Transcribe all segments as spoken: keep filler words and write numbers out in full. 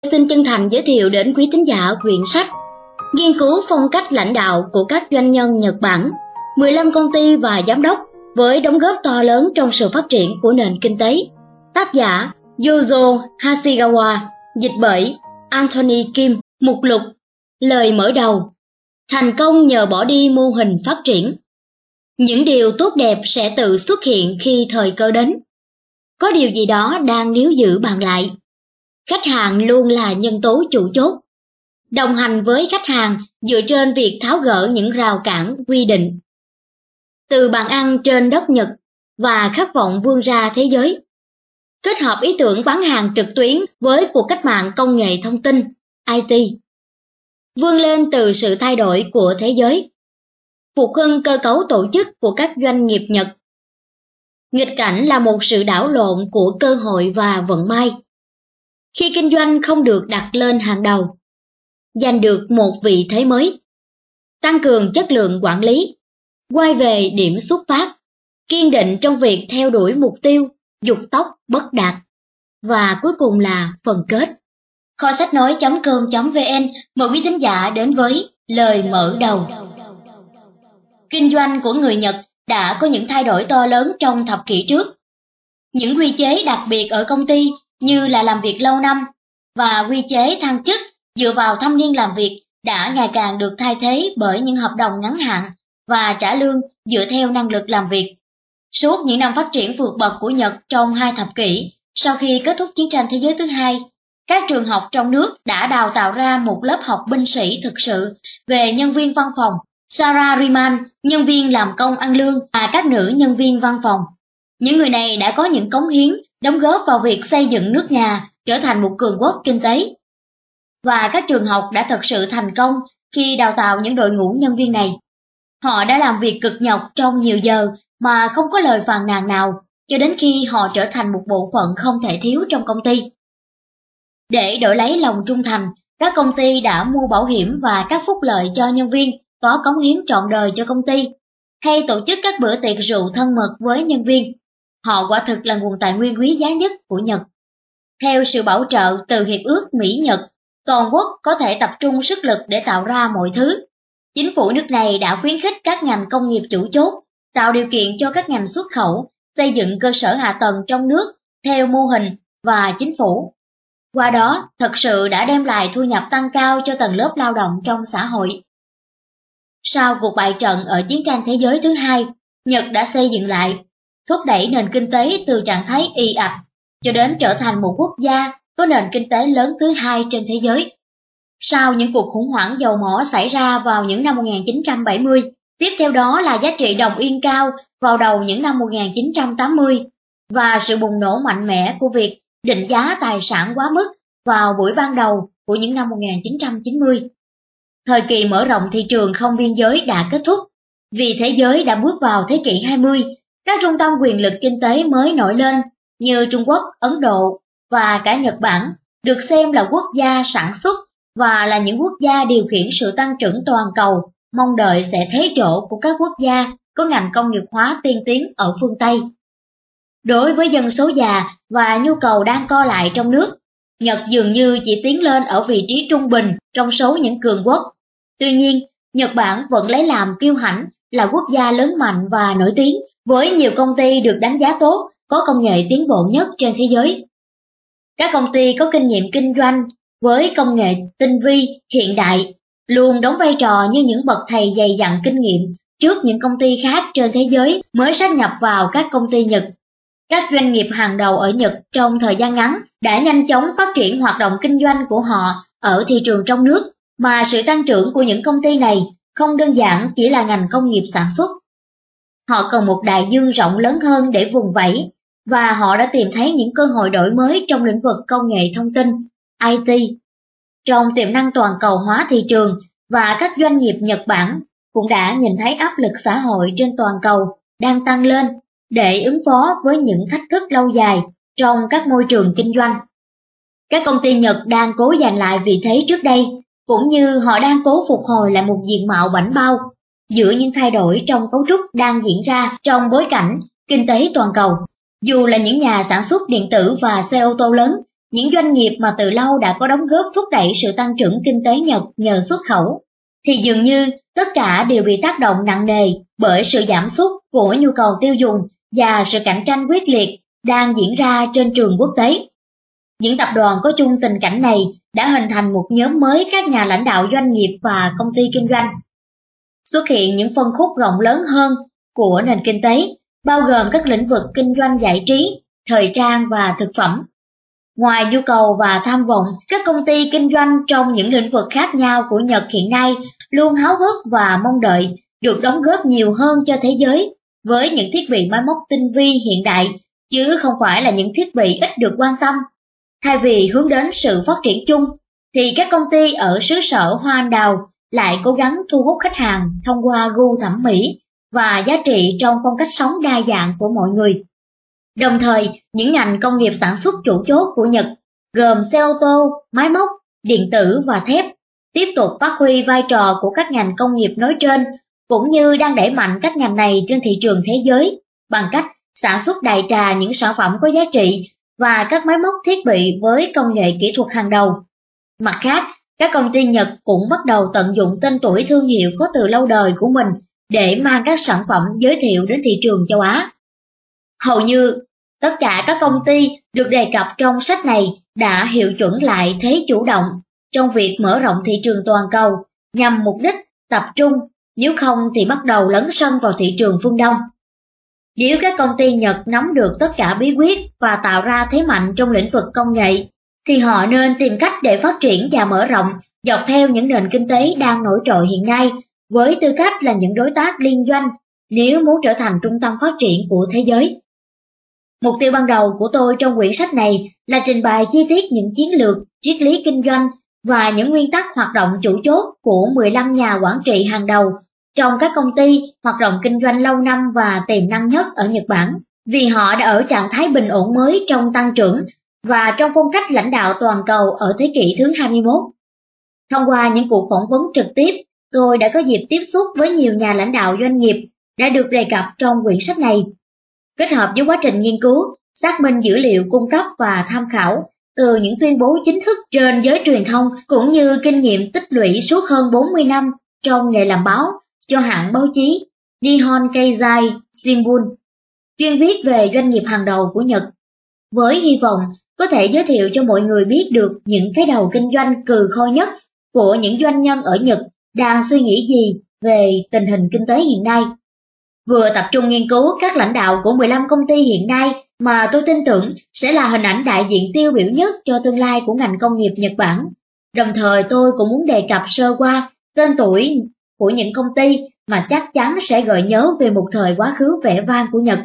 Xin chân thành giới thiệu đến quý thính giả quyển sách Nghiên cứu phong cách lãnh đạo của các doanh nhân Nhật Bản, mười lăm công ty và giám đốc với đóng góp to lớn trong sự phát triển của nền kinh tế. Tác giả Yuzo Hasegawa, dịch bởi Anthony Kim, mục lục. Lời mở đầu: thành công nhờ bỏ đi mô hình phát triển. Những điều tốt đẹp sẽ tự xuất hiện khi thời cơ đến. Có điều gì đó đang níu giữ bạn lại. Khách hàng luôn là nhân tố chủ chốt. Đồng hành với khách hàng dựa trên việc tháo gỡ những rào cản quy định. Từ bàn ăn trên đất Nhật và khát vọng vươn ra thế giới. Kết hợp ý tưởng bán hàng trực tuyến với cuộc cách mạng công nghệ thông tin, I T. Vươn lên từ sự thay đổi của thế giới. Phục hưng cơ cấu tổ chức của các doanh nghiệp Nhật. Nghịch cảnh là một sự đảo lộn của cơ hội và vận may. Khi kinh doanh không được đặt lên hàng đầu, giành được một vị thế mới, tăng cường chất lượng quản lý, quay về điểm xuất phát, kiên định trong việc theo đuổi mục tiêu, dục tốc bất đạt, và cuối cùng là phần kết. Kho sách nói chấm com chấm vn mời quý thính giả đến với lời mở đầu. Kinh doanh của người Nhật đã có những thay đổi to lớn trong thập kỷ trước. Những quy chế đặc biệt ở công ty như là làm việc lâu năm và quy chế thăng chức dựa vào thâm niên làm việc đã ngày càng được thay thế bởi những hợp đồng ngắn hạn và trả lương dựa theo năng lực làm việc. Suốt những năm phát triển vượt bậc của Nhật trong hai thập kỷ, sau khi kết thúc chiến tranh thế giới thứ hai, các trường học trong nước đã đào tạo ra một lớp học binh sĩ thực sự về nhân viên văn phòng, salaryman, nhân viên làm công ăn lương và các nữ nhân viên văn phòng. Những người này đã có những cống hiến, đóng góp vào việc xây dựng nước nhà trở thành một cường quốc kinh tế. Và các trường học đã thật sự thành công khi đào tạo những đội ngũ nhân viên này. Họ đã làm việc cực nhọc trong nhiều giờ mà không có lời phàn nàn nào, cho đến khi họ trở thành một bộ phận không thể thiếu trong công ty. Để đổi lấy lòng trung thành, các công ty đã mua bảo hiểm và các phúc lợi cho nhân viên có cống hiến trọn đời cho công ty, hay tổ chức các bữa tiệc rượu thân mật với nhân viên. Họ quả thực là nguồn tài nguyên quý giá nhất của Nhật. Theo sự bảo trợ từ Hiệp ước Mỹ-Nhật, toàn quốc có thể tập trung sức lực để tạo ra mọi thứ. Chính phủ nước này đã khuyến khích các ngành công nghiệp chủ chốt, tạo điều kiện cho các ngành xuất khẩu, xây dựng cơ sở hạ tầng trong nước theo mô hình và chính phủ. Qua đó, thật sự đã đem lại thu nhập tăng cao cho tầng lớp lao động trong xã hội. Sau cuộc bại trận ở chiến tranh thế giới thứ hai, Nhật đã xây dựng lại, thúc đẩy nền kinh tế từ trạng thái ì ạch cho đến trở thành một quốc gia có nền kinh tế lớn thứ hai trên thế giới. Sau những cuộc khủng hoảng dầu mỏ xảy ra vào những năm một nghìn chín trăm bảy mươi, tiếp theo đó là giá trị đồng yên cao vào đầu những năm một nghìn chín trăm tám mươi và sự bùng nổ mạnh mẽ của việc định giá tài sản quá mức vào buổi ban đầu của những năm một nghìn chín trăm chín mươi. Thời kỳ mở rộng thị trường không biên giới đã kết thúc, vì thế giới đã bước vào thế kỷ hai mươi, các trung tâm quyền lực kinh tế mới nổi lên như Trung Quốc, Ấn Độ và cả Nhật Bản được xem là quốc gia sản xuất và là những quốc gia điều khiển sự tăng trưởng toàn cầu, mong đợi sẽ thế chỗ của các quốc gia có ngành công nghiệp hóa tiên tiến ở phương Tây. Đối với dân số già và nhu cầu đang co lại trong nước, Nhật dường như chỉ tiến lên ở vị trí trung bình trong số những cường quốc. Tuy nhiên, Nhật Bản vẫn lấy làm kiêu hãnh là quốc gia lớn mạnh và nổi tiếng, với nhiều công ty được đánh giá tốt, có công nghệ tiến bộ nhất trên thế giới. Các công ty có kinh nghiệm kinh doanh với công nghệ tinh vi, hiện đại, luôn đóng vai trò như những bậc thầy dày dặn kinh nghiệm trước những công ty khác trên thế giới mới sát nhập vào các công ty Nhật. Các doanh nghiệp hàng đầu ở Nhật trong thời gian ngắn đã nhanh chóng phát triển hoạt động kinh doanh của họ ở thị trường trong nước, mà sự tăng trưởng của những công ty này không đơn giản chỉ là ngành công nghiệp sản xuất. Họ cần một đại dương rộng lớn hơn để vùng vẫy, và họ đã tìm thấy những cơ hội đổi mới trong lĩnh vực công nghệ thông tin, I T. Trong tiềm năng toàn cầu hóa thị trường, và các doanh nghiệp Nhật Bản cũng đã nhìn thấy áp lực xã hội trên toàn cầu đang tăng lên để ứng phó với những thách thức lâu dài trong các môi trường kinh doanh. Các công ty Nhật đang cố giành lại vị thế trước đây, cũng như họ đang cố phục hồi lại một diện mạo bảnh bao giữa những thay đổi trong cấu trúc đang diễn ra trong bối cảnh kinh tế toàn cầu. Dù là những nhà sản xuất điện tử và xe ô tô lớn, những doanh nghiệp mà từ lâu đã có đóng góp thúc đẩy sự tăng trưởng kinh tế Nhật nhờ xuất khẩu, thì dường như tất cả đều bị tác động nặng nề bởi sự giảm sút của nhu cầu tiêu dùng và sự cạnh tranh quyết liệt đang diễn ra trên trường quốc tế. Những tập đoàn có chung tình cảnh này đã hình thành một nhóm mới các nhà lãnh đạo doanh nghiệp và công ty kinh doanh. Xuất hiện những phân khúc rộng lớn hơn của nền kinh tế, bao gồm các lĩnh vực kinh doanh giải trí, thời trang và thực phẩm. Ngoài nhu cầu và tham vọng, các công ty kinh doanh trong những lĩnh vực khác nhau của Nhật hiện nay luôn háo hức và mong đợi được đóng góp nhiều hơn cho thế giới với những thiết bị máy móc tinh vi hiện đại, chứ không phải là những thiết bị ít được quan tâm. Thay vì hướng đến sự phát triển chung, thì các công ty ở xứ sở hoa anh đào lại cố gắng thu hút khách hàng thông qua gu thẩm mỹ và giá trị trong phong cách sống đa dạng của mọi người. Đồng thời, những ngành công nghiệp sản xuất chủ chốt của Nhật, gồm xe ô tô, máy móc, điện tử và thép, tiếp tục phát huy vai trò của các ngành công nghiệp nói trên, cũng như đang đẩy mạnh các ngành này trên thị trường thế giới bằng cách sản xuất đại trà những sản phẩm có giá trị và các máy móc thiết bị với công nghệ kỹ thuật hàng đầu. Mặt khác, các công ty Nhật cũng bắt đầu tận dụng tên tuổi thương hiệu có từ lâu đời của mình để mang các sản phẩm giới thiệu đến thị trường châu Á. Hầu như tất cả các công ty được đề cập trong sách này đã hiệu chuẩn lại thế chủ động trong việc mở rộng thị trường toàn cầu nhằm mục đích tập trung, nếu không thì bắt đầu lấn sân vào thị trường phương Đông. Nếu các công ty Nhật nắm được tất cả bí quyết và tạo ra thế mạnh trong lĩnh vực công nghệ, thì họ nên tìm cách để phát triển và mở rộng dọc theo những nền kinh tế đang nổi trội hiện nay với tư cách là những đối tác liên doanh nếu muốn trở thành trung tâm phát triển của thế giới. Mục tiêu ban đầu của tôi trong quyển sách này là trình bày chi tiết những chiến lược, triết lý kinh doanh và những nguyên tắc hoạt động chủ chốt của mười lăm nhà quản trị hàng đầu trong các công ty hoạt động kinh doanh lâu năm và tiềm năng nhất ở Nhật Bản, vì họ đã ở trạng thái bình ổn mới trong tăng trưởng và trong phong cách lãnh đạo toàn cầu ở thế kỷ thứ hai mươi mốt. Thông qua những cuộc phỏng vấn trực tiếp, tôi đã có dịp tiếp xúc với nhiều nhà lãnh đạo doanh nghiệp đã được đề cập trong quyển sách này, kết hợp với quá trình nghiên cứu, xác minh dữ liệu cung cấp và tham khảo từ những tuyên bố chính thức trên giới truyền thông cũng như kinh nghiệm tích lũy suốt hơn bốn mươi năm trong nghề làm báo cho hãng báo chí Nihon Keizai Shimbun, chuyên viết về doanh nghiệp hàng đầu của Nhật, với hy vọng có thể giới thiệu cho mọi người biết được những cái đầu kinh doanh cừ khôi nhất của những doanh nhân ở Nhật đang suy nghĩ gì về tình hình kinh tế hiện nay. Vừa tập trung nghiên cứu các lãnh đạo của mười lăm công ty hiện nay mà tôi tin tưởng sẽ là hình ảnh đại diện tiêu biểu nhất cho tương lai của ngành công nghiệp Nhật Bản. Đồng thời tôi cũng muốn đề cập sơ qua tên tuổi của những công ty mà chắc chắn sẽ gợi nhớ về một thời quá khứ vẻ vang của Nhật.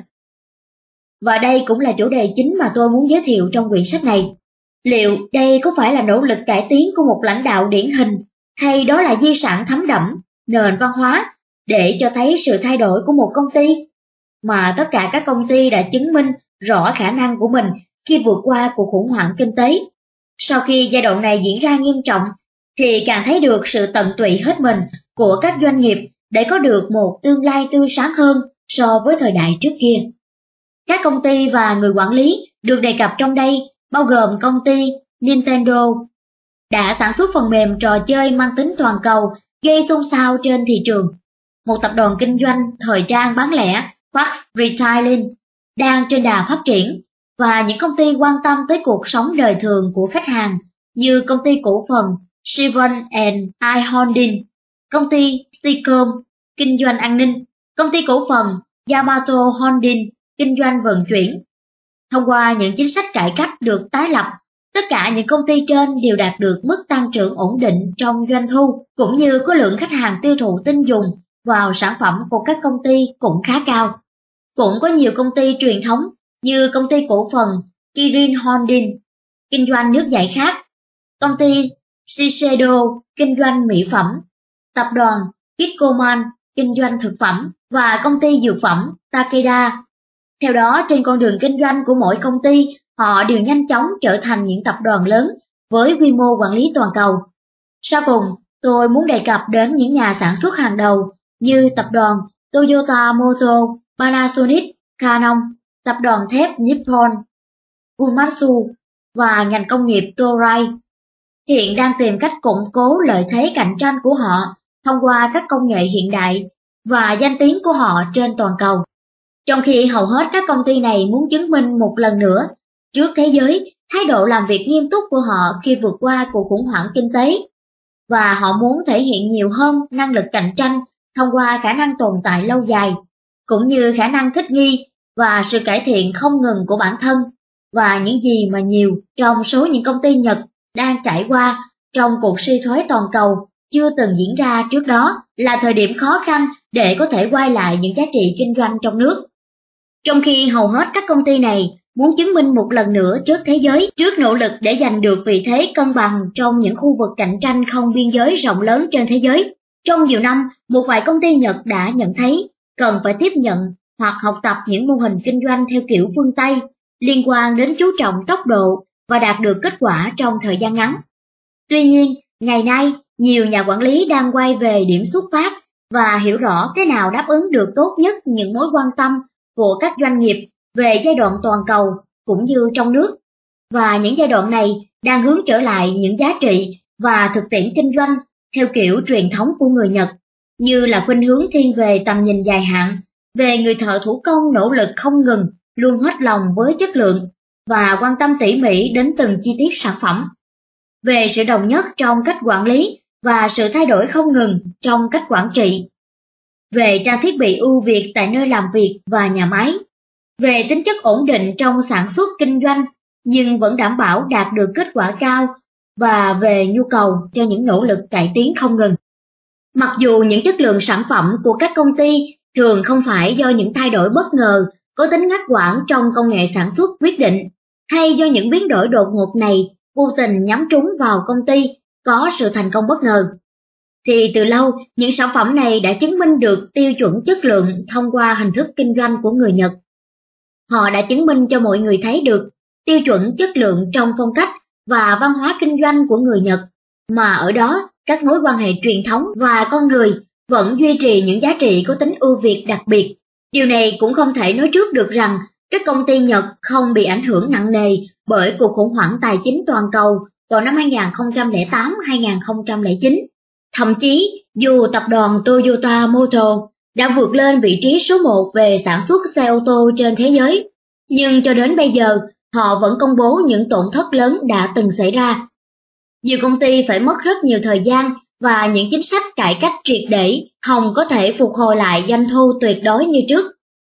Và đây cũng là chủ đề chính mà tôi muốn giới thiệu trong quyển sách này. Liệu đây có phải là nỗ lực cải tiến của một lãnh đạo điển hình, hay đó là di sản thấm đẫm, nền văn hóa, để cho thấy sự thay đổi của một công ty, mà tất cả các công ty đã chứng minh rõ khả năng của mình khi vượt qua cuộc khủng hoảng kinh tế. Sau khi giai đoạn này diễn ra nghiêm trọng, thì càng thấy được sự tận tụy hết mình của các doanh nghiệp để có được một tương lai tươi sáng hơn so với thời đại trước kia. Các công ty và người quản lý được đề cập trong đây bao gồm công ty Nintendo, đã sản xuất phần mềm trò chơi mang tính toàn cầu gây xôn xao trên thị trường. Một tập đoàn kinh doanh thời trang bán lẻ Fox Retailing đang trên đà phát triển, và những công ty quan tâm tới cuộc sống đời thường của khách hàng như công ty cổ phần Seven and I Holding, công ty Sticom, kinh doanh an ninh, công ty cổ phần Yamato Holding, kinh doanh vận chuyển. Thông qua những chính sách cải cách được tái lập, tất cả những công ty trên đều đạt được mức tăng trưởng ổn định trong doanh thu, cũng như có lượng khách hàng tiêu thụ tin dùng vào sản phẩm của các công ty cũng khá cao. Cũng có nhiều công ty truyền thống như công ty cổ phần Kirin Holding, kinh doanh nước giải khát, công ty Shiseido, kinh doanh mỹ phẩm, tập đoàn Kikkoman, kinh doanh thực phẩm, và công ty dược phẩm Takeda. Theo đó, trên con đường kinh doanh của mỗi công ty, họ đều nhanh chóng trở thành những tập đoàn lớn với quy mô quản lý toàn cầu. Sau cùng, tôi muốn đề cập đến những nhà sản xuất hàng đầu như tập đoàn Toyota Motor, Panasonic, Canon, tập đoàn thép Nippon, Komatsu, và ngành công nghiệp Toray hiện đang tìm cách củng cố lợi thế cạnh tranh của họ thông qua các công nghệ hiện đại và danh tiếng của họ trên toàn cầu. Trong khi hầu hết các công ty này muốn chứng minh một lần nữa trước thế giới thái độ làm việc nghiêm túc của họ khi vượt qua cuộc khủng hoảng kinh tế, và họ muốn thể hiện nhiều hơn năng lực cạnh tranh thông qua khả năng tồn tại lâu dài, cũng như khả năng thích nghi và sự cải thiện không ngừng của bản thân, và những gì mà nhiều trong số những công ty Nhật đang trải qua trong cuộc suy thoái toàn cầu chưa từng diễn ra trước đó là thời điểm khó khăn để có thể quay lại những giá trị kinh doanh trong nước. Trong khi hầu hết các công ty này muốn chứng minh một lần nữa trước thế giới, trước nỗ lực để giành được vị thế cân bằng trong những khu vực cạnh tranh không biên giới rộng lớn trên thế giới, trong nhiều năm, một vài công ty Nhật đã nhận thấy cần phải tiếp nhận hoặc học tập những mô hình kinh doanh theo kiểu phương Tây liên quan đến chú trọng tốc độ và đạt được kết quả trong thời gian ngắn. Tuy nhiên, ngày nay, nhiều nhà quản lý đang quay về điểm xuất phát và hiểu rõ thế nào đáp ứng được tốt nhất những mối quan tâm của các doanh nghiệp về giai đoạn toàn cầu cũng như trong nước. Và những giai đoạn này đang hướng trở lại những giá trị và thực tiễn kinh doanh theo kiểu truyền thống của người Nhật, như là khuynh hướng thiên về tầm nhìn dài hạn, về người thợ thủ công nỗ lực không ngừng, luôn hết lòng với chất lượng và quan tâm tỉ mỉ đến từng chi tiết sản phẩm, về sự đồng nhất trong cách quản lý và sự thay đổi không ngừng trong cách quản trị, về trang thiết bị ưu việt tại nơi làm việc và nhà máy, về tính chất ổn định trong sản xuất kinh doanh nhưng vẫn đảm bảo đạt được kết quả cao, và về nhu cầu cho những nỗ lực cải tiến không ngừng. Mặc dù những chất lượng sản phẩm của các công ty thường không phải do những thay đổi bất ngờ có tính ngắt quãng trong công nghệ sản xuất quyết định, hay do những biến đổi đột ngột này vô tình nhắm trúng vào công ty có sự thành công bất ngờ, thì từ lâu những sản phẩm này đã chứng minh được tiêu chuẩn chất lượng thông qua hình thức kinh doanh của người Nhật. Họ đã chứng minh cho mọi người thấy được tiêu chuẩn chất lượng trong phong cách và văn hóa kinh doanh của người Nhật, mà ở đó các mối quan hệ truyền thống và con người vẫn duy trì những giá trị có tính ưu việt đặc biệt. Điều này cũng không thể nói trước được rằng các công ty Nhật không bị ảnh hưởng nặng nề bởi cuộc khủng hoảng tài chính toàn cầu vào năm hai không không tám đến hai không không chín. Thậm chí, dù tập đoàn Toyota Motor đã vượt lên vị trí số một về sản xuất xe ô tô trên thế giới, nhưng cho đến bây giờ, họ vẫn công bố những tổn thất lớn đã từng xảy ra. Nhiều công ty phải mất rất nhiều thời gian và những chính sách cải cách triệt để hòng có thể phục hồi lại doanh thu tuyệt đối như trước.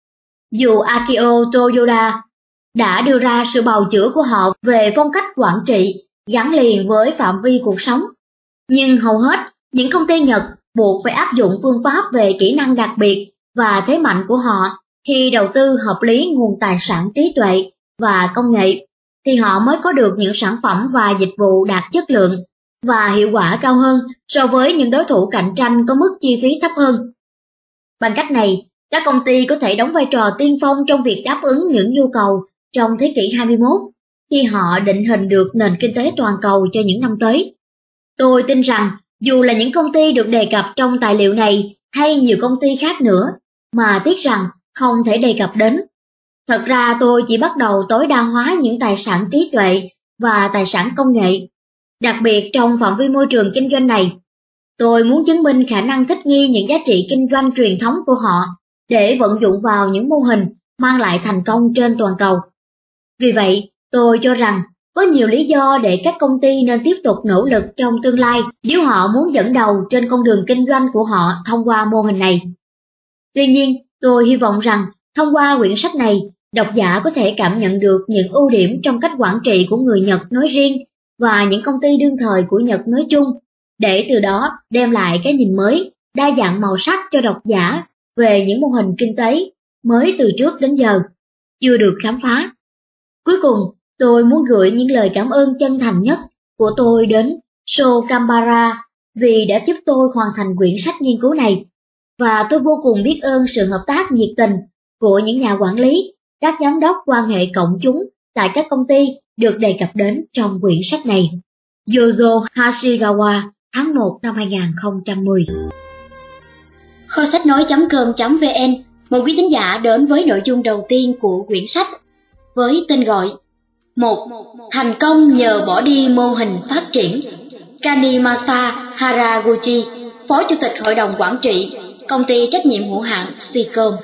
Dù Akio Toyoda đã đưa ra sự bào chữa của họ về phong cách quản trị gắn liền với phạm vi cuộc sống, nhưng hầu hết những công ty Nhật buộc phải áp dụng phương pháp về kỹ năng đặc biệt và thế mạnh của họ khi đầu tư hợp lý nguồn tài sản trí tuệ và công nghệ, thì họ mới có được những sản phẩm và dịch vụ đạt chất lượng và hiệu quả cao hơn so với những đối thủ cạnh tranh có mức chi phí thấp hơn. Bằng cách này, các công ty có thể đóng vai trò tiên phong trong việc đáp ứng những nhu cầu trong thế kỷ hai mươi mốt khi họ định hình được nền kinh tế toàn cầu cho những năm tới. Tôi tin rằng dù là những công ty được đề cập trong tài liệu này hay nhiều công ty khác nữa mà tiếc rằng không thể đề cập đến, thật ra tôi chỉ bắt đầu tối đa hóa những tài sản trí tuệ và tài sản công nghệ. Đặc biệt trong phạm vi môi trường kinh doanh này, tôi muốn chứng minh khả năng thích nghi những giá trị kinh doanh truyền thống của họ để vận dụng vào những mô hình mang lại thành công trên toàn cầu. Vì vậy, tôi cho rằng có nhiều lý do để các công ty nên tiếp tục nỗ lực trong tương lai nếu họ muốn dẫn đầu trên con đường kinh doanh của họ thông qua mô hình này. Tuy nhiên, tôi hy vọng rằng thông qua quyển sách này, độc giả có thể cảm nhận được những ưu điểm trong cách quản trị của người Nhật nói riêng và những công ty đương thời của Nhật nói chung, để từ đó đem lại cái nhìn mới, đa dạng màu sắc cho độc giả về những mô hình kinh tế mới từ trước đến giờ, chưa được khám phá. Cuối cùng, tôi muốn gửi những lời cảm ơn chân thành nhất của tôi đến Sho Kambara vì đã giúp tôi hoàn thành quyển sách nghiên cứu này, và tôi vô cùng biết ơn sự hợp tác nhiệt tình của những nhà quản lý, các giám đốc quan hệ cộng chúng tại các công ty được đề cập đến trong quyển sách này. Yozo Hashigawa, tháng một năm hai không một không. Kho sách nói chấm com chấm vn, mời quý thính giả đến với nội dung đầu tiên của quyển sách với tên gọi một. Thành công nhờ bỏ đi mô hình phát triển. Kanimasa Haraguchi, Phó Chủ tịch Hội đồng Quản trị, Công ty trách nhiệm hữu hạn Seacom.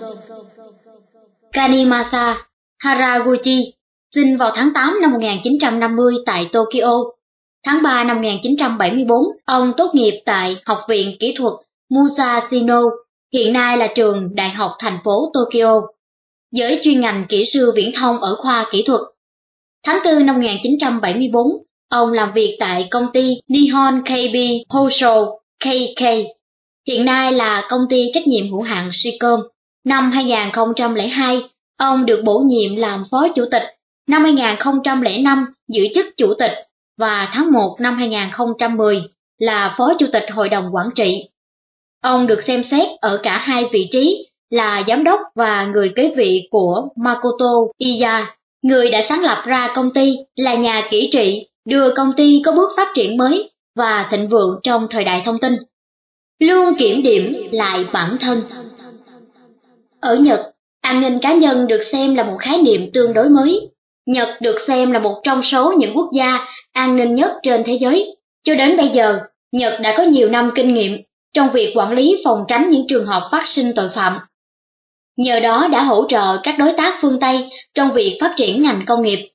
Kanimasa Haraguchi sinh vào tháng tám năm một nghìn chín trăm năm mươi tại Tokyo. Tháng ba năm một nghìn chín trăm bảy mươi bốn, ông tốt nghiệp tại Học viện Kỹ thuật Musashino, hiện nay là trường Đại học thành phố Tokyo, với chuyên ngành kỹ sư viễn thông ở khoa kỹ thuật. Tháng tư năm một nghìn chín trăm bảy mươi bốn, ông làm việc tại công ty Nihon Keibi Hoshou K K, hiện nay là công ty trách nhiệm hữu hạn Seacom. Năm hai nghìn không trăm lẻ hai, ông được bổ nhiệm làm phó chủ tịch. Năm hai nghìn không trăm lẻ năm giữ chức chủ tịch và tháng một năm hai nghìn không trăm mười là phó chủ tịch hội đồng quản trị. Ông được xem xét ở cả hai vị trí là giám đốc và người kế vị của Makoto Iya, người đã sáng lập ra công ty, là nhà kỹ trị, đưa công ty có bước phát triển mới và thịnh vượng trong thời đại thông tin. Luôn kiểm điểm lại bản thân. Ở Nhật, an ninh cá nhân được xem là một khái niệm tương đối mới. Nhật được xem là một trong số những quốc gia an ninh nhất trên thế giới. Cho đến bây giờ, Nhật đã có nhiều năm kinh nghiệm trong việc quản lý phòng tránh những trường hợp phát sinh tội phạm. Nhờ đó đã hỗ trợ các đối tác phương Tây trong việc phát triển ngành công nghiệp.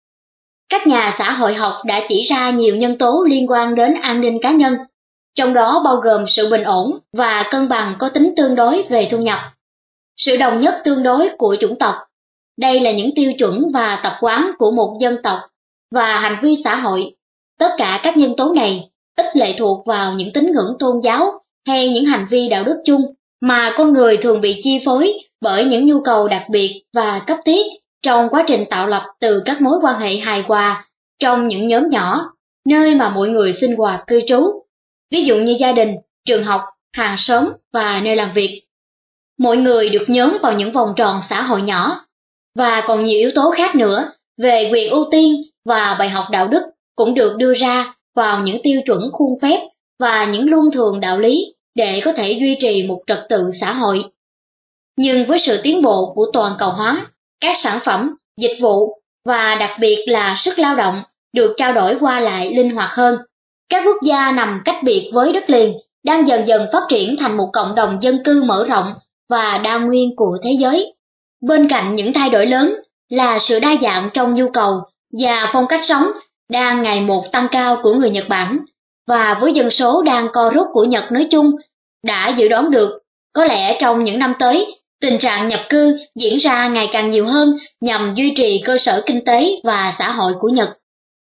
Các nhà xã hội học đã chỉ ra nhiều nhân tố liên quan đến an ninh cá nhân, trong đó bao gồm sự bình ổn và cân bằng có tính tương đối về thu nhập, sự đồng nhất tương đối của chủng tộc. Đây là những tiêu chuẩn và tập quán của một dân tộc và hành vi xã hội. Tất cả các nhân tố này ít lệ thuộc vào những tín ngưỡng tôn giáo hay những hành vi đạo đức chung, mà con người thường bị chi phối bởi những nhu cầu đặc biệt và cấp thiết trong quá trình tạo lập từ các mối quan hệ hài hòa trong những nhóm nhỏ, nơi mà mọi người sinh hoạt cư trú, ví dụ như gia đình, trường học, hàng xóm và nơi làm việc. Mọi người được nhóm vào những vòng tròn xã hội nhỏ, và còn nhiều yếu tố khác nữa về quyền ưu tiên và bài học đạo đức cũng được đưa ra vào những tiêu chuẩn khuôn phép và những luân thường đạo lý để có thể duy trì một trật tự xã hội. Nhưng với sự tiến bộ của toàn cầu hóa, các sản phẩm, dịch vụ và đặc biệt là sức lao động được trao đổi qua lại linh hoạt hơn. Các quốc gia nằm cách biệt với đất liền đang dần dần phát triển thành một cộng đồng dân cư mở rộng và đa nguyên của thế giới. Bên cạnh những thay đổi lớn là sự đa dạng trong nhu cầu và phong cách sống đang ngày một tăng cao của người Nhật Bản, và với dân số đang co rút của Nhật nói chung, đã dự đoán được có lẽ trong những năm tới, tình trạng nhập cư diễn ra ngày càng nhiều hơn nhằm duy trì cơ sở kinh tế và xã hội của Nhật.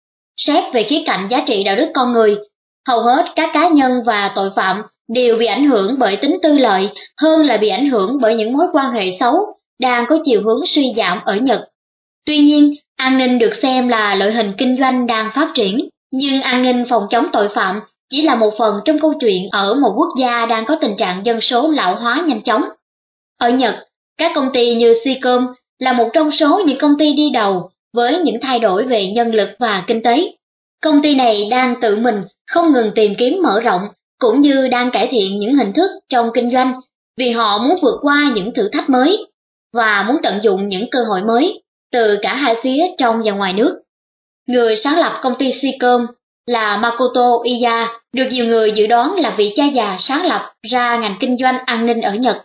Xét về khía cạnh giá trị đạo đức con người, hầu hết các cá nhân và tội phạm đều bị ảnh hưởng bởi tính tư lợi hơn là bị ảnh hưởng bởi những mối quan hệ xấu đang có chiều hướng suy giảm ở Nhật. Tuy nhiên, an ninh được xem là loại hình kinh doanh đang phát triển, nhưng an ninh phòng chống tội phạm chỉ là một phần trong câu chuyện ở một quốc gia đang có tình trạng dân số lão hóa nhanh chóng. Ở Nhật, các công ty như Seacom là một trong số những công ty đi đầu với những thay đổi về nhân lực và kinh tế. Công ty này đang tự mình không ngừng tìm kiếm mở rộng, cũng như đang cải thiện những hình thức trong kinh doanh, vì họ muốn vượt qua những thử thách mới và muốn tận dụng những cơ hội mới từ cả hai phía trong và ngoài nước. Người sáng lập công ty Seacom là Makoto Iya, được nhiều người dự đoán là vị cha già sáng lập ra ngành kinh doanh an ninh ở Nhật.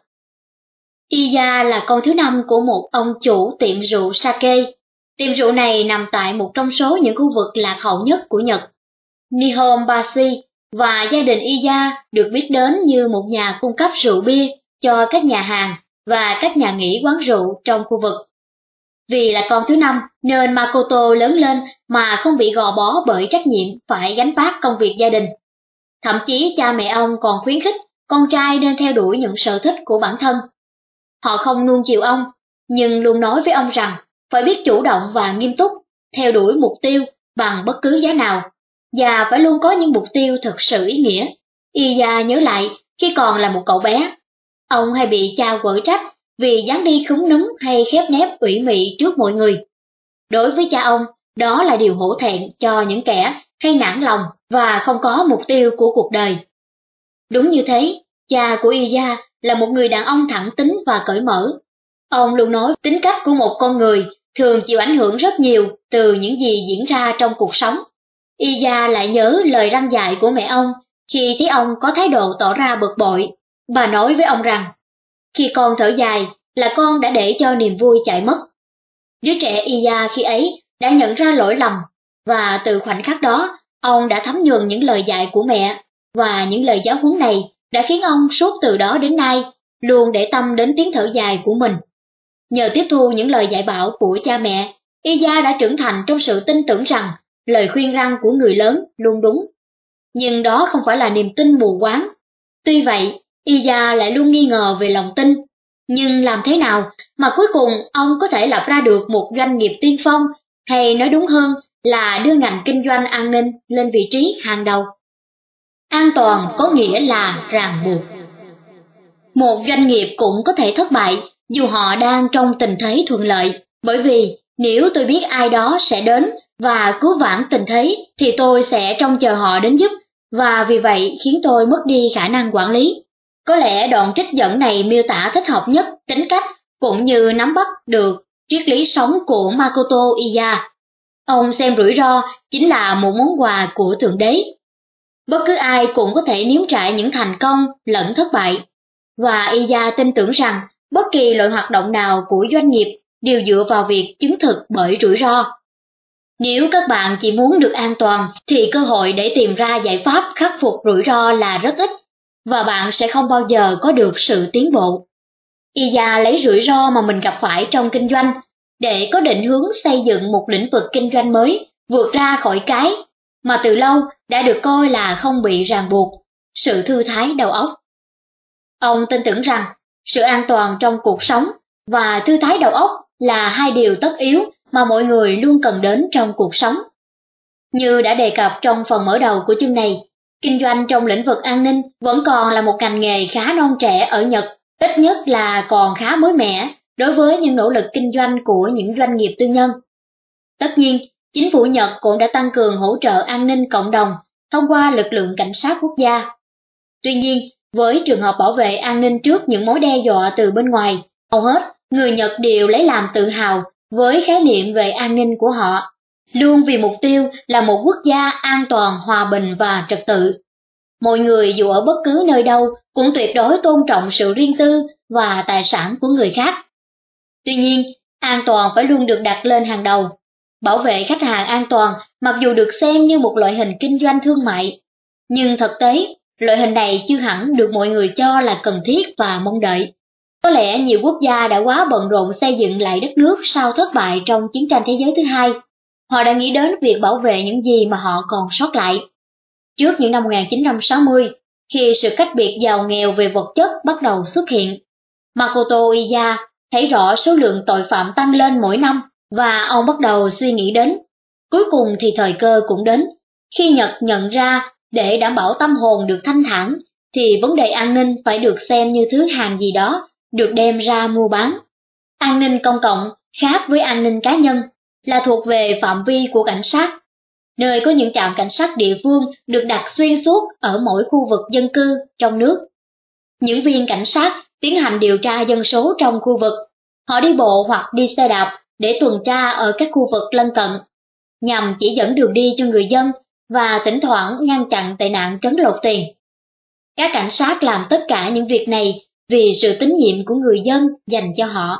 Iya là con thứ năm của một ông chủ tiệm rượu sake. Tiệm rượu này nằm tại một trong số những khu vực lạc hậu nhất của Nhật, Nihonbashi, và gia đình Iya được biết đến như một nhà cung cấp rượu bia cho các nhà hàng và các nhà nghỉ quán rượu trong khu vực. Vì là con thứ năm nên Makoto lớn lên mà không bị gò bó bởi trách nhiệm phải gánh vác công việc gia đình. Thậm chí cha mẹ ông còn khuyến khích con trai nên theo đuổi những sở thích của bản thân. Họ không nuông chiều ông, nhưng luôn nói với ông rằng phải biết chủ động và nghiêm túc, theo đuổi mục tiêu bằng bất cứ giá nào, và phải luôn có những mục tiêu thực sự ý nghĩa. Iya nhớ lại khi còn là một cậu bé, ông hay bị cha quở trách vì dáng đi khúm núm hay khép nép ủy mị trước mọi người. Đối với cha ông, đó là điều hổ thẹn cho những kẻ hay nản lòng và không có mục tiêu của cuộc đời. Đúng như thế, cha của Iya là một người đàn ông thẳng tính và cởi mở. Ông luôn nói tính cách của một con người thường chịu ảnh hưởng rất nhiều từ những gì diễn ra trong cuộc sống. Iya lại nhớ lời răn dạy của mẹ ông khi thấy ông có thái độ tỏ ra bực bội. Bà nói với ông rằng, khi con thở dài là con đã để cho niềm vui chạy mất. Đứa trẻ Iya khi ấy đã nhận ra lỗi lầm, và từ khoảnh khắc đó, ông đã thấm nhuần những lời dạy của mẹ, và những lời giáo huấn này đã khiến ông suốt từ đó đến nay luôn để tâm đến tiếng thở dài của mình. Nhờ tiếp thu những lời dạy bảo của cha mẹ, Iya đã trưởng thành trong sự tin tưởng rằng lời khuyên răn của người lớn luôn đúng. Nhưng đó không phải là niềm tin mù quáng. Tuy vậy, Iya lại luôn nghi ngờ về lòng tin. Nhưng làm thế nào mà cuối cùng ông có thể lập ra được một doanh nghiệp tiên phong, hay nói đúng hơn là đưa ngành kinh doanh an ninh lên vị trí hàng đầu? An toàn có nghĩa là ràng buộc. Một doanh nghiệp cũng có thể thất bại dù họ đang trong tình thế thuận lợi, bởi vì nếu tôi biết ai đó sẽ đến và cứu vãn tình thế thì tôi sẽ trông chờ họ đến giúp, và vì vậy khiến tôi mất đi khả năng quản lý. Có lẽ đoạn trích dẫn này miêu tả thích hợp nhất tính cách cũng như nắm bắt được triết lý sống của Makoto Iya. Ông xem rủi ro chính là một món quà của Thượng Đế. Bất cứ ai cũng có thể nếm trải những thành công lẫn thất bại, và Iya tin tưởng rằng bất kỳ loại hoạt động nào của doanh nghiệp đều dựa vào việc chứng thực bởi rủi ro. Nếu các bạn chỉ muốn được an toàn thì cơ hội để tìm ra giải pháp khắc phục rủi ro là rất ít, và bạn sẽ không bao giờ có được sự tiến bộ. Iya lấy rủi ro mà mình gặp phải trong kinh doanh để có định hướng xây dựng một lĩnh vực kinh doanh mới, vượt ra khỏi cái mà từ lâu đã được coi là không bị ràng buộc, sự thư thái đầu óc. Ông tin tưởng rằng sự an toàn trong cuộc sống và thư thái đầu óc là hai điều tất yếu mà mọi người luôn cần đến trong cuộc sống. Như đã đề cập trong phần mở đầu của chương này, kinh doanh trong lĩnh vực an ninh vẫn còn là một ngành nghề khá non trẻ ở Nhật, ít nhất là còn khá mới mẻ đối với những nỗ lực kinh doanh của những doanh nghiệp tư nhân. Tất nhiên, chính phủ Nhật cũng đã tăng cường hỗ trợ an ninh cộng đồng thông qua lực lượng cảnh sát quốc gia. Tuy nhiên, với trường hợp bảo vệ an ninh trước những mối đe dọa từ bên ngoài, hầu hết người Nhật đều lấy làm tự hào với khái niệm về an ninh của họ, luôn vì mục tiêu là một quốc gia an toàn, hòa bình và trật tự. Mọi người dù ở bất cứ nơi đâu cũng tuyệt đối tôn trọng sự riêng tư và tài sản của người khác. Tuy nhiên, an toàn phải luôn được đặt lên hàng đầu. Bảo vệ khách hàng an toàn mặc dù được xem như một loại hình kinh doanh thương mại, nhưng thực tế, loại hình này chưa hẳn được mọi người cho là cần thiết và mong đợi. Có lẽ nhiều quốc gia đã quá bận rộn xây dựng lại đất nước sau thất bại trong chiến tranh thế giới thứ hai. Họ đã nghĩ đến việc bảo vệ những gì mà họ còn sót lại. Trước những năm một nghìn chín trăm sáu mươi, khi sự cách biệt giàu nghèo về vật chất bắt đầu xuất hiện, Makoto Iya thấy rõ số lượng tội phạm tăng lên mỗi năm, và ông bắt đầu suy nghĩ đến. Cuối cùng thì thời cơ cũng đến, khi Nhật nhận ra để đảm bảo tâm hồn được thanh thản, thì vấn đề an ninh phải được xem như thứ hàng gì đó được đem ra mua bán. An ninh công cộng khác với an ninh cá nhân, là thuộc về phạm vi của cảnh sát, nơi có những trạm cảnh sát địa phương được đặt xuyên suốt ở mỗi khu vực dân cư trong nước. Những viên cảnh sát tiến hành điều tra dân số trong khu vực. Họ đi bộ hoặc đi xe đạp để tuần tra ở các khu vực lân cận, nhằm chỉ dẫn đường đi cho người dân và thỉnh thoảng ngăn chặn tệ nạn trấn lột tiền. Các cảnh sát làm tất cả những việc này vì sự tín nhiệm của người dân dành cho họ.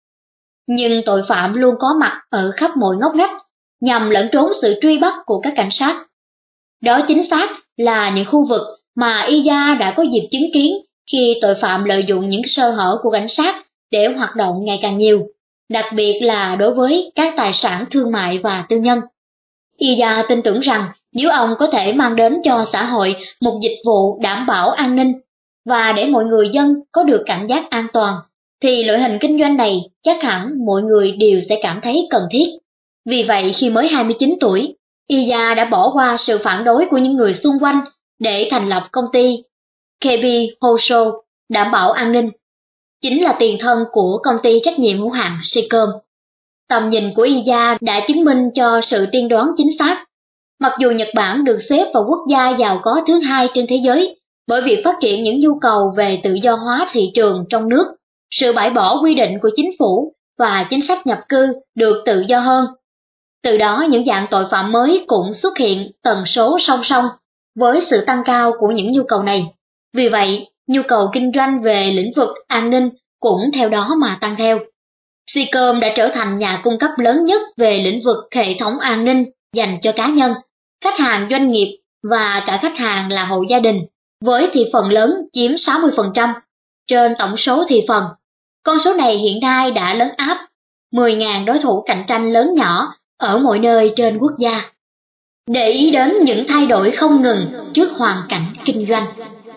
Nhưng tội phạm luôn có mặt ở khắp mọi ngóc ngách, nhằm lẩn trốn sự truy bắt của các cảnh sát. Đó chính xác là những khu vực mà Iya đã có dịp chứng kiến khi tội phạm lợi dụng những sơ hở của cảnh sát để hoạt động ngày càng nhiều, đặc biệt là đối với các tài sản thương mại và tư nhân. Iya tin tưởng rằng nếu ông có thể mang đến cho xã hội một dịch vụ đảm bảo an ninh và để mọi người dân có được cảm giác an toàn, thì loại hình kinh doanh này chắc hẳn mọi người đều sẽ cảm thấy cần thiết. Vì vậy khi mới hai mươi chín tuổi, Iya đã bỏ qua sự phản đối của những người xung quanh để thành lập công ty Keibi Hoso đảm bảo an ninh, chính là tiền thân của công ty trách nhiệm hữu hạn Seicom. Tầm nhìn của Iya đã chứng minh cho sự tiên đoán chính xác. Mặc dù Nhật Bản được xếp vào quốc gia giàu có thứ hai trên thế giới bởi việc phát triển những nhu cầu về tự do hóa thị trường trong nước, sự bãi bỏ quy định của chính phủ và chính sách nhập cư được tự do hơn. Từ đó những dạng tội phạm mới cũng xuất hiện tần số song song với sự tăng cao của những nhu cầu này. Vì vậy, nhu cầu kinh doanh về lĩnh vực an ninh cũng theo đó mà tăng theo. Seacom đã trở thành nhà cung cấp lớn nhất về lĩnh vực hệ thống an ninh dành cho cá nhân, khách hàng doanh nghiệp và cả khách hàng là hộ gia đình, với thị phần lớn chiếm sáu mươi phần trăm trên tổng số thị phần. Con số này hiện nay đã lấn áp mười nghìn đối thủ cạnh tranh lớn nhỏ ở mọi nơi trên quốc gia. Để ý đến những thay đổi không ngừng trước hoàn cảnh kinh doanh.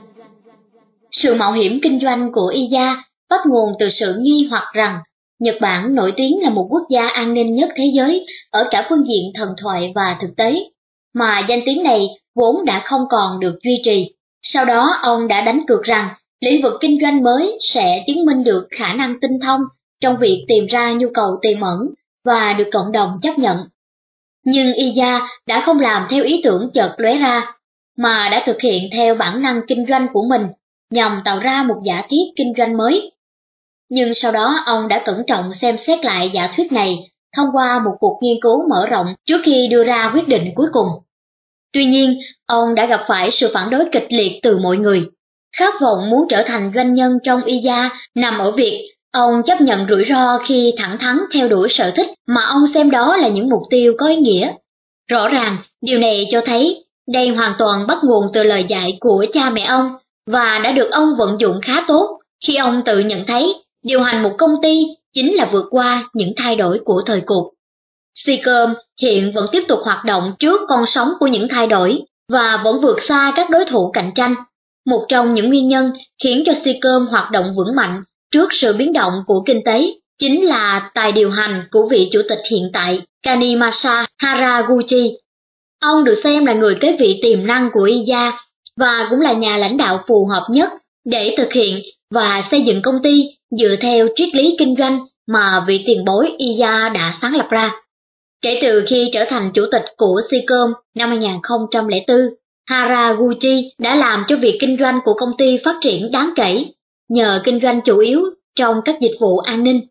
Sự mạo hiểm kinh doanh của i a bắt nguồn từ sự nghi hoặc rằng Nhật Bản nổi tiếng là một quốc gia an ninh nhất thế giới ở cả phương diện thần thoại và thực tế, mà danh tiếng này vốn đã không còn được duy trì. Sau đó ông đã đánh cược rằng lĩnh vực kinh doanh mới sẽ chứng minh được khả năng tinh thông trong việc tìm ra nhu cầu tiềm ẩn và được cộng đồng chấp nhận. Nhưng i a đã không làm theo ý tưởng chợt lóe ra, mà đã thực hiện theo bản năng kinh doanh của mình nhằm tạo ra một giả thiết kinh doanh mới. Nhưng sau đó ông đã cẩn trọng xem xét lại giả thuyết này thông qua một cuộc nghiên cứu mở rộng trước khi đưa ra quyết định cuối cùng. Tuy nhiên, ông đã gặp phải sự phản đối kịch liệt từ mọi người. Khát vọng muốn trở thành doanh nhân trong i a nằm ở việc ông chấp nhận rủi ro khi thẳng thắn theo đuổi sở thích mà ông xem đó là những mục tiêu có ý nghĩa. Rõ ràng, điều này cho thấy đây hoàn toàn bắt nguồn từ lời dạy của cha mẹ ông và đã được ông vận dụng khá tốt khi ông tự nhận thấy điều hành một công ty chính là vượt qua những thay đổi của thời cuộc. Seacom hiện vẫn tiếp tục hoạt động trước con sóng của những thay đổi và vẫn vượt xa các đối thủ cạnh tranh. Một trong những nguyên nhân khiến cho Seacom hoạt động vững mạnh trước sự biến động của kinh tế chính là tài điều hành của vị chủ tịch hiện tại Kanimasa Haraguchi. Ông được xem là người kế vị tiềm năng của i a và cũng là nhà lãnh đạo phù hợp nhất để thực hiện và xây dựng công ty dựa theo triết lý kinh doanh mà vị tiền bối i a đã sáng lập ra. Kể từ khi trở thành chủ tịch của Seacom năm hai nghìn không trăm lẻ bốn, Haraguchi đã làm cho việc kinh doanh của công ty phát triển đáng kể, nhờ kinh doanh chủ yếu trong các dịch vụ an ninh.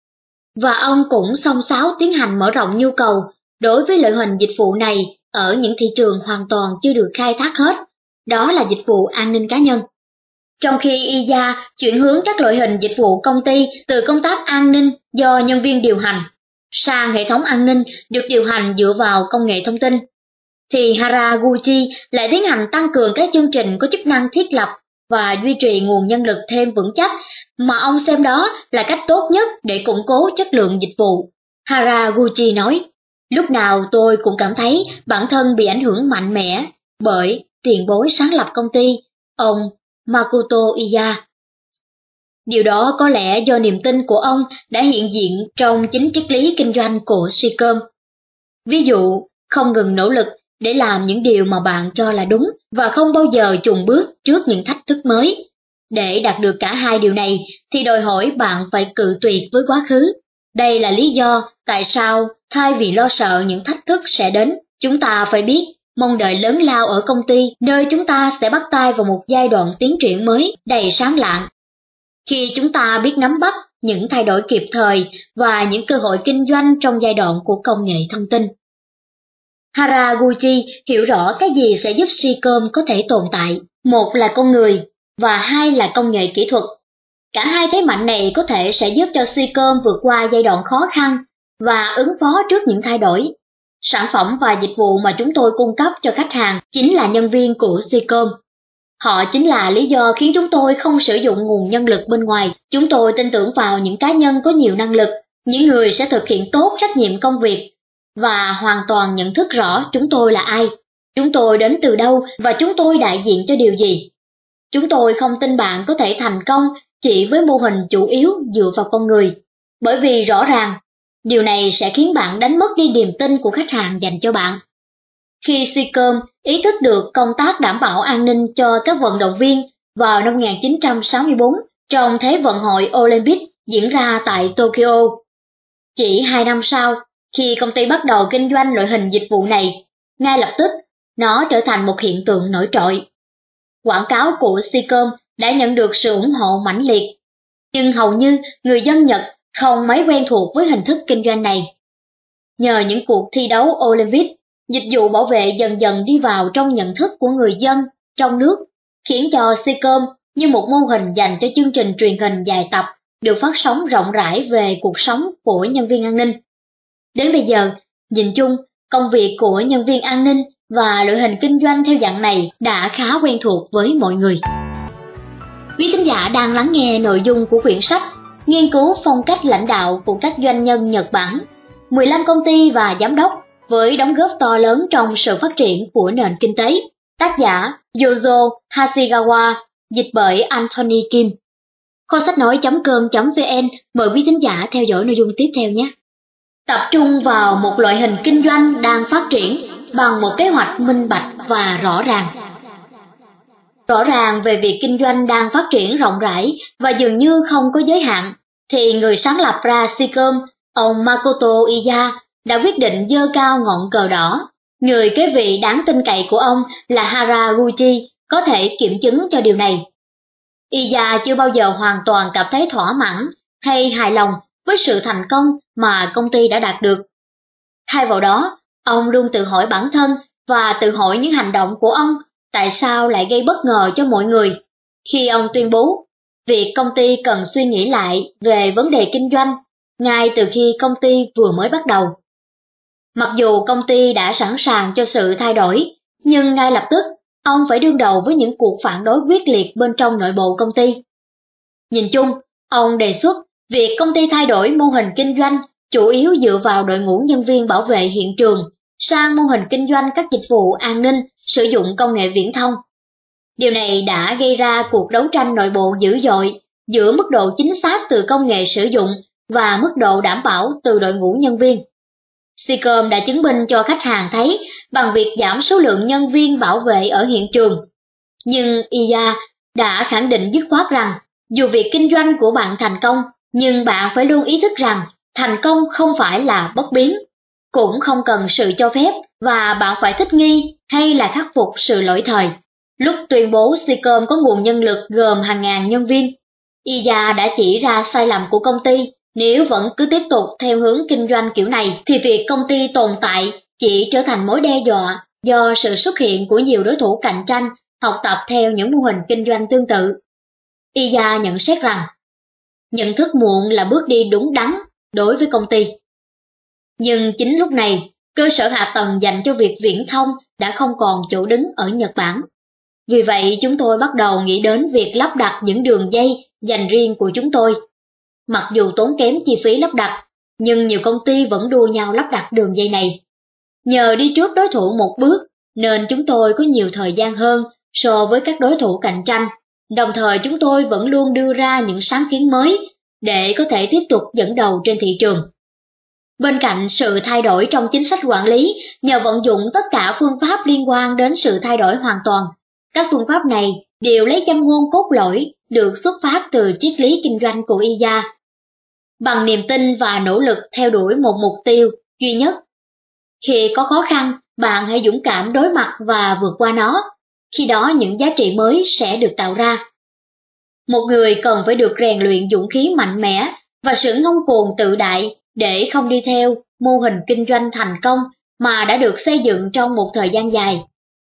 Và ông cũng xông xáo tiến hành mở rộng nhu cầu đối với loại hình dịch vụ này ở những thị trường hoàn toàn chưa được khai thác hết, đó là dịch vụ an ninh cá nhân. Trong khi i a chuyển hướng các loại hình dịch vụ công ty từ công tác an ninh do nhân viên điều hành sang hệ thống an ninh được điều hành dựa vào công nghệ thông tin, thì Haraguchi lại tiến hành tăng cường các chương trình có chức năng thiết lập và duy trì nguồn nhân lực thêm vững chắc mà ông xem đó là cách tốt nhất để củng cố chất lượng dịch vụ. Haraguchi nói, lúc nào tôi cũng cảm thấy bản thân bị ảnh hưởng mạnh mẽ bởi tiền bối sáng lập công ty, ông Makoto Iya. Điều đó có lẽ do niềm tin của ông đã hiện diện trong chính triết lý kinh doanh của Seacom. Ví dụ, không ngừng nỗ lực để làm những điều mà bạn cho là đúng và không bao giờ chùn bước trước những thách thức mới. Để đạt được cả hai điều này thì đòi hỏi bạn phải cự tuyệt với quá khứ. Đây là lý do tại sao thay vì lo sợ những thách thức sẽ đến, chúng ta phải biết mong đợi lớn lao ở công ty nơi chúng ta sẽ bắt tay vào một giai đoạn tiến triển mới đầy sáng lạng. Khi chúng ta biết nắm bắt những thay đổi kịp thời và những cơ hội kinh doanh trong giai đoạn của công nghệ thông tin. Haraguchi hiểu rõ cái gì sẽ giúp Seacom có thể tồn tại, một là con người và hai là công nghệ kỹ thuật. Cả hai thế mạnh này có thể sẽ giúp cho Seacom vượt qua giai đoạn khó khăn và ứng phó trước những thay đổi. Sản phẩm và dịch vụ mà chúng tôi cung cấp cho khách hàng chính là nhân viên của Seacom. Họ chính là lý do khiến chúng tôi không sử dụng nguồn nhân lực bên ngoài. Chúng tôi tin tưởng vào những cá nhân có nhiều năng lực, những người sẽ thực hiện tốt trách nhiệm công việc và hoàn toàn nhận thức rõ chúng tôi là ai, chúng tôi đến từ đâu và chúng tôi đại diện cho điều gì. Chúng tôi không tin bạn có thể thành công chỉ với mô hình chủ yếu dựa vào con người, bởi vì rõ ràng, điều này sẽ khiến bạn đánh mất đi niềm tin của khách hàng dành cho bạn. Khi Seacom ý thức được công tác đảm bảo an ninh cho các vận động viên vào năm một nghìn chín trăm sáu mươi tư trong Thế vận hội Olympic diễn ra tại Tokyo. Chỉ hai năm sau, khi công ty bắt đầu kinh doanh loại hình dịch vụ này, ngay lập tức, nó trở thành một hiện tượng nổi trội. Quảng cáo của Seacom đã nhận được sự ủng hộ mãnh liệt, nhưng hầu như người dân Nhật không mấy quen thuộc với hình thức kinh doanh này. Nhờ những cuộc thi đấu Olympic, dịch vụ bảo vệ dần dần đi vào trong nhận thức của người dân trong nước, khiến cho Seacom như một mô hình dành cho chương trình truyền hình dài tập được phát sóng rộng rãi về cuộc sống của nhân viên an ninh. Đến bây giờ, nhìn chung, công việc của nhân viên an ninh và loại hình kinh doanh theo dạng này đã khá quen thuộc với mọi người. Quý thính giả đang lắng nghe nội dung của quyển sách Nghiên cứu phong cách lãnh đạo của các doanh nhân Nhật Bản, mười lăm công ty và giám đốc với đóng góp to lớn trong sự phát triển của nền kinh tế. Tác giả Yozo Hasegawa, dịch bởi Anthony Kim. Kho sách nói chấm com chấm vn mời quý thính giả theo dõi nội dung tiếp theo nhé. Tập trung vào một loại hình kinh doanh đang phát triển bằng một kế hoạch minh bạch và rõ ràng. Rõ ràng về việc kinh doanh đang phát triển rộng rãi và dường như không có giới hạn, thì người sáng lập ra Seacom, ông Makoto Iya, đã quyết định giơ cao ngọn cờ đỏ. Người kế vị đáng tin cậy của ông là Haraguchi có thể kiểm chứng cho điều này. Iya chưa bao giờ hoàn toàn cảm thấy thỏa mãn hay hài lòng với sự thành công mà công ty đã đạt được. Thay vào đó, ông luôn tự hỏi bản thân và tự hỏi những hành động của ông tại sao lại gây bất ngờ cho mọi người, khi ông tuyên bố việc công ty cần suy nghĩ lại về vấn đề kinh doanh ngay từ khi công ty vừa mới bắt đầu. Mặc dù công ty đã sẵn sàng cho sự thay đổi, nhưng ngay lập tức ông phải đương đầu với những cuộc phản đối quyết liệt bên trong nội bộ công ty. Nhìn chung, ông đề xuất việc công ty thay đổi mô hình kinh doanh chủ yếu dựa vào đội ngũ nhân viên bảo vệ hiện trường sang mô hình kinh doanh các dịch vụ an ninh sử dụng công nghệ viễn thông. Điều này đã gây ra cuộc đấu tranh nội bộ dữ dội giữa mức độ chính xác từ công nghệ sử dụng và mức độ đảm bảo từ đội ngũ nhân viên. Seacom đã chứng minh cho khách hàng thấy bằng việc giảm số lượng nhân viên bảo vệ ở hiện trường. Nhưng Iya đã khẳng định dứt khoát rằng dù việc kinh doanh của bạn thành công, nhưng bạn phải luôn ý thức rằng thành công không phải là bất biến, cũng không cần sự cho phép và bạn phải thích nghi hay là khắc phục sự lỗi thời. Lúc tuyên bố Seacom có nguồn nhân lực gồm hàng ngàn nhân viên, Iya đã chỉ ra sai lầm của công ty. Nếu vẫn cứ tiếp tục theo hướng kinh doanh kiểu này thì việc công ty tồn tại chỉ trở thành mối đe dọa do sự xuất hiện của nhiều đối thủ cạnh tranh học tập theo những mô hình kinh doanh tương tự. Iya nhận xét rằng nhận thức muộn là bước đi đúng đắn đối với công ty. Nhưng chính lúc này, cơ sở hạ tầng dành cho việc viễn thông đã không còn chỗ đứng ở Nhật Bản. Vì vậy chúng tôi bắt đầu nghĩ đến việc lắp đặt những đường dây dành riêng của chúng tôi. Mặc dù tốn kém chi phí lắp đặt, nhưng nhiều công ty vẫn đua nhau lắp đặt đường dây này. Nhờ đi trước đối thủ một bước, nên chúng tôi có nhiều thời gian hơn so với các đối thủ cạnh tranh. Đồng thời chúng tôi vẫn luôn đưa ra những sáng kiến mới để có thể tiếp tục dẫn đầu trên thị trường. Bên cạnh sự thay đổi trong chính sách quản lý, nhờ vận dụng tất cả phương pháp liên quan đến sự thay đổi hoàn toàn, các phương pháp này đều lấy châm ngôn cốt lõi được xuất phát từ triết lý kinh doanh của Iya. Bằng niềm tin và nỗ lực theo đuổi một mục tiêu duy nhất. Khi có khó khăn, bạn hãy dũng cảm đối mặt và vượt qua nó. Khi đó những giá trị mới sẽ được tạo ra. Một người cần phải được rèn luyện dũng khí mạnh mẽ và sự ngông cuồng tự đại để không đi theo mô hình kinh doanh thành công mà đã được xây dựng trong một thời gian dài.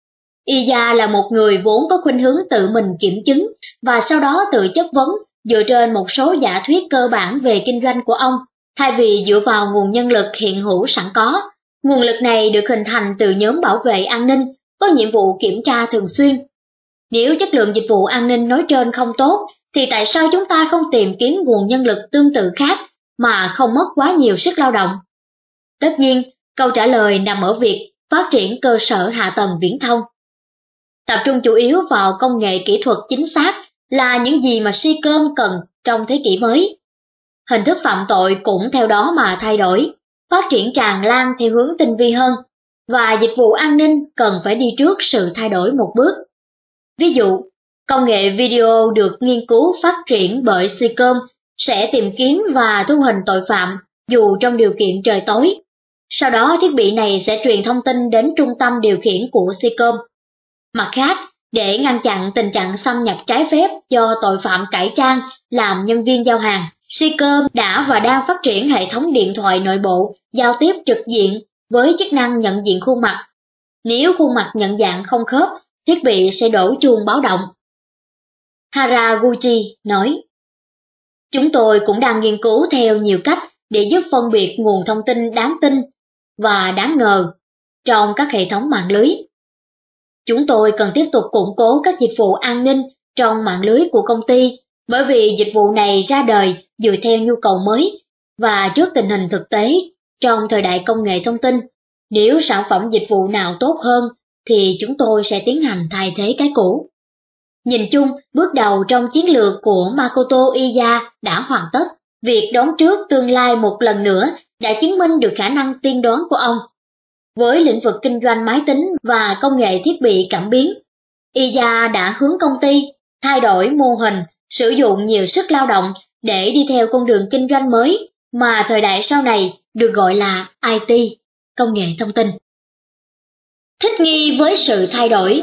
Iya là một người vốn có khuynh hướng tự mình kiểm chứng và sau đó tự chất vấn dựa trên một số giả thuyết cơ bản về kinh doanh của ông, thay vì dựa vào nguồn nhân lực hiện hữu sẵn có. Nguồn lực này được hình thành từ nhóm bảo vệ an ninh, có nhiệm vụ kiểm tra thường xuyên. Nếu chất lượng dịch vụ an ninh nói trên không tốt, thì tại sao chúng ta không tìm kiếm nguồn nhân lực tương tự khác mà không mất quá nhiều sức lao động? Tất nhiên, câu trả lời nằm ở việc phát triển cơ sở hạ tầng viễn thông. Tập trung chủ yếu vào công nghệ kỹ thuật chính xác là những gì mà Seacom cần trong thế kỷ mới. Hình thức phạm tội cũng theo đó mà thay đổi, phát triển tràn lan theo hướng tinh vi hơn, và dịch vụ an ninh cần phải đi trước sự thay đổi một bước. Ví dụ, công nghệ video được nghiên cứu phát triển bởi Seacom sẽ tìm kiếm và thu hình tội phạm dù trong điều kiện trời tối. Sau đó thiết bị này sẽ truyền thông tin đến trung tâm điều khiển của Seacom. Mặt khác, để ngăn chặn tình trạng xâm nhập trái phép do tội phạm cải trang làm nhân viên giao hàng, Seeker đã và đang phát triển hệ thống điện thoại nội bộ giao tiếp trực diện với chức năng nhận diện khuôn mặt. Nếu khuôn mặt nhận dạng không khớp, thiết bị sẽ đổ chuông báo động. Haraguchi nói, chúng tôi cũng đang nghiên cứu theo nhiều cách để giúp phân biệt nguồn thông tin đáng tin và đáng ngờ trong các hệ thống mạng lưới. Chúng tôi cần tiếp tục củng cố các dịch vụ an ninh trong mạng lưới của công ty, bởi vì dịch vụ này ra đời dựa theo nhu cầu mới và trước tình hình thực tế trong thời đại công nghệ thông tin. Nếu sản phẩm dịch vụ nào tốt hơn thì chúng tôi sẽ tiến hành thay thế cái cũ. Nhìn chung, bước đầu trong chiến lược của Makoto Iya đã hoàn tất. Việc đoán trước tương lai một lần nữa đã chứng minh được khả năng tiên đoán của ông. Với lĩnh vực kinh doanh máy tính và công nghệ thiết bị cảm biến, Iya đã hướng công ty thay đổi mô hình, sử dụng nhiều sức lao động để đi theo con đường kinh doanh mới mà thời đại sau này được gọi là i tê, công nghệ thông tin. Thích nghi với sự thay đổi.